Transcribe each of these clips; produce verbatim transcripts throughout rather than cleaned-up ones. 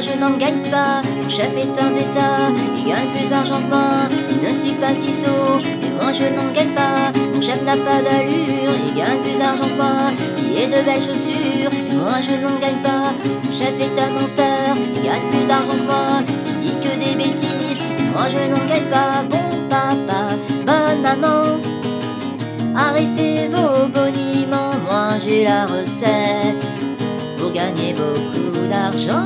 je n'en gagne pas. Mon chef est un bêta, il gagne plus d'argent que moi. Il ne suit pas si sot, et moi je n'en gagne pas. Mon chef n'a pas d'allure, il gagne plus d'argent que moi. Il est de belles chaussures, et moi je n'en gagne pas. Mon chef est un menteur, il gagne plus d'argent que moi. Il dit que des bêtises, et moi je n'en gagne pas. Bon papa, bonne maman, arrêtez vos boniments, moi j'ai la recette pour gagner beaucoup d'argent.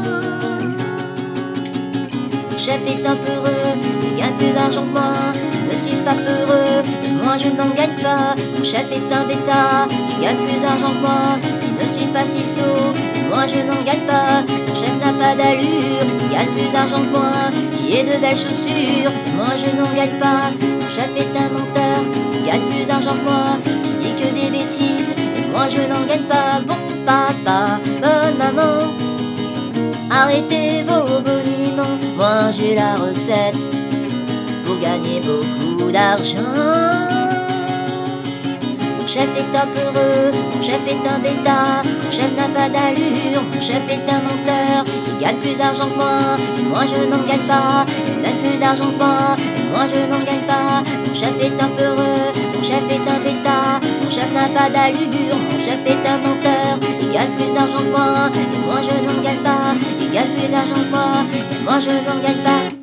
Mon chef est un peureux, il gagne plus d'argent que moi. Ne suis pas peureux, et moi je n'en gagne pas. Mon chef est un bêta, il gagne plus d'argent que moi. Il ne suis pas si sot, et moi je n'en gagne pas. Mon chef n'a pas d'allure, il gagne plus d'argent que moi. Qui est de belles chaussures, et moi je n'en gagne pas. Mon chef est un menteur, il gagne plus d'argent que moi. Qui dit que des bêtises, et moi je n'en gagne pas. Bon papa, bonne maman, arrêtez vos boniments, moi j'ai la recette pour gagner beaucoup d'argent. Mon chef est un peureux, mon chef est un bêta, mon chef n'a pas d'allure, mon chef est un menteur. Il gagne plus d'argent que moi, et moi je n'en gagne pas. Il gagne plus d'argent que moi, et moi je n'en gagne pas. Mon chef est un peureux, mon chef est un bêta, mon chef n'a pas d'allure, mon chef est un menteur. Il gagne plus d'argent que moi, et moi je n'en gagne pas. Il gagne plus d'argent que moi, et moi je n'en gagne pas.